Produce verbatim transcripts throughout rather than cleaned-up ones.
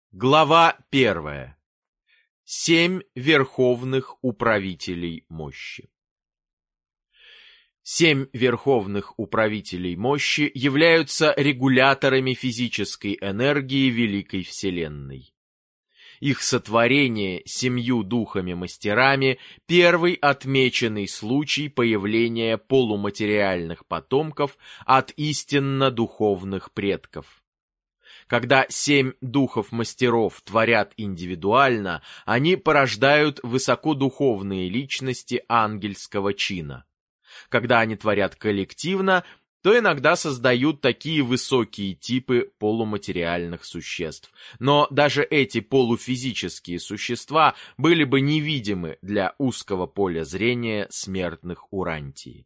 Глава первая. Семь верховных управителей мощи. Семь верховных управителей мощи являются регуляторами физической энергии Великой Вселенной. Их сотворение семью духами-мастерами – первый отмеченный случай появления полуматериальных потомков от истинно-духовных предков. Когда семь духов-мастеров творят индивидуально, они порождают высокодуховные личности ангельского чина. Когда они творят коллективно, то иногда создают такие высокие типы полуматериальных существ. Но даже эти полуфизические существа были бы невидимы для узкого поля зрения смертных Урантии.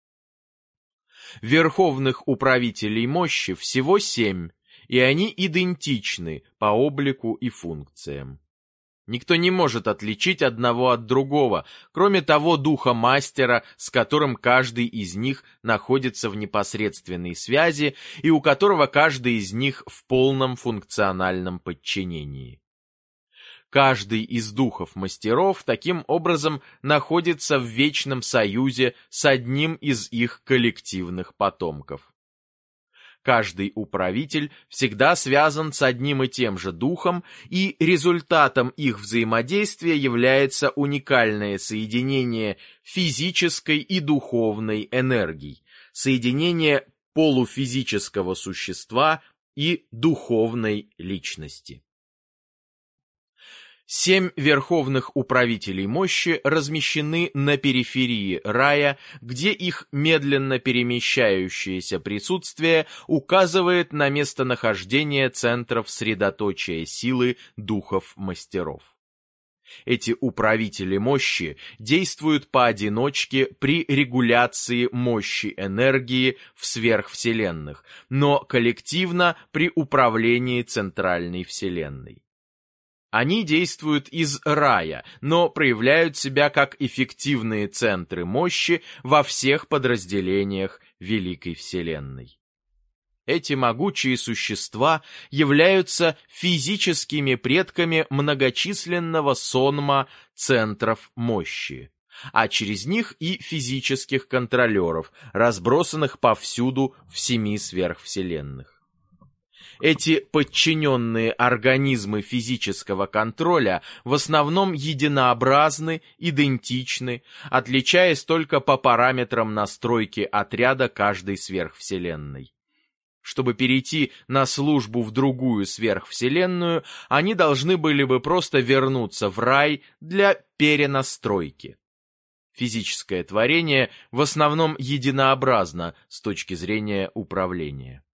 Верховных управителей мощи всего семь, и они идентичны по облику и функциям. Никто не может отличить одного от другого, кроме того духа-мастера, с которым каждый из них находится в непосредственной связи и у которого каждый из них в полном функциональном подчинении. Каждый из духов-мастеров таким образом находится в вечном союзе с одним из их коллективных потомков. Каждый управитель всегда связан с одним и тем же духом, и результатом их взаимодействия является уникальное соединение физической и духовной энергий, соединение полуфизического существа и духовной личности. Семь верховных управителей мощи размещены на периферии рая, где их медленно перемещающееся присутствие указывает на местонахождение центров средоточия силы духов-мастеров. Эти управители мощи действуют поодиночке при регуляции мощи энергии в сверхвселенных, но коллективно при управлении центральной вселенной. Они действуют из рая, но проявляют себя как эффективные центры мощи во всех подразделениях Великой Вселенной. Эти могучие существа являются физическими предками многочисленного сонма центров мощи, а через них и физических контролеров, разбросанных повсюду в семи сверхвселенных. Эти подчиненные организмы физического контроля в основном единообразны, идентичны, отличаясь только по параметрам настройки отряда каждой сверхвселенной. Чтобы перейти на службу в другую сверхвселенную, они должны были бы просто вернуться в рай для перенастройки. Физическое творение в основном единообразно с точки зрения управления.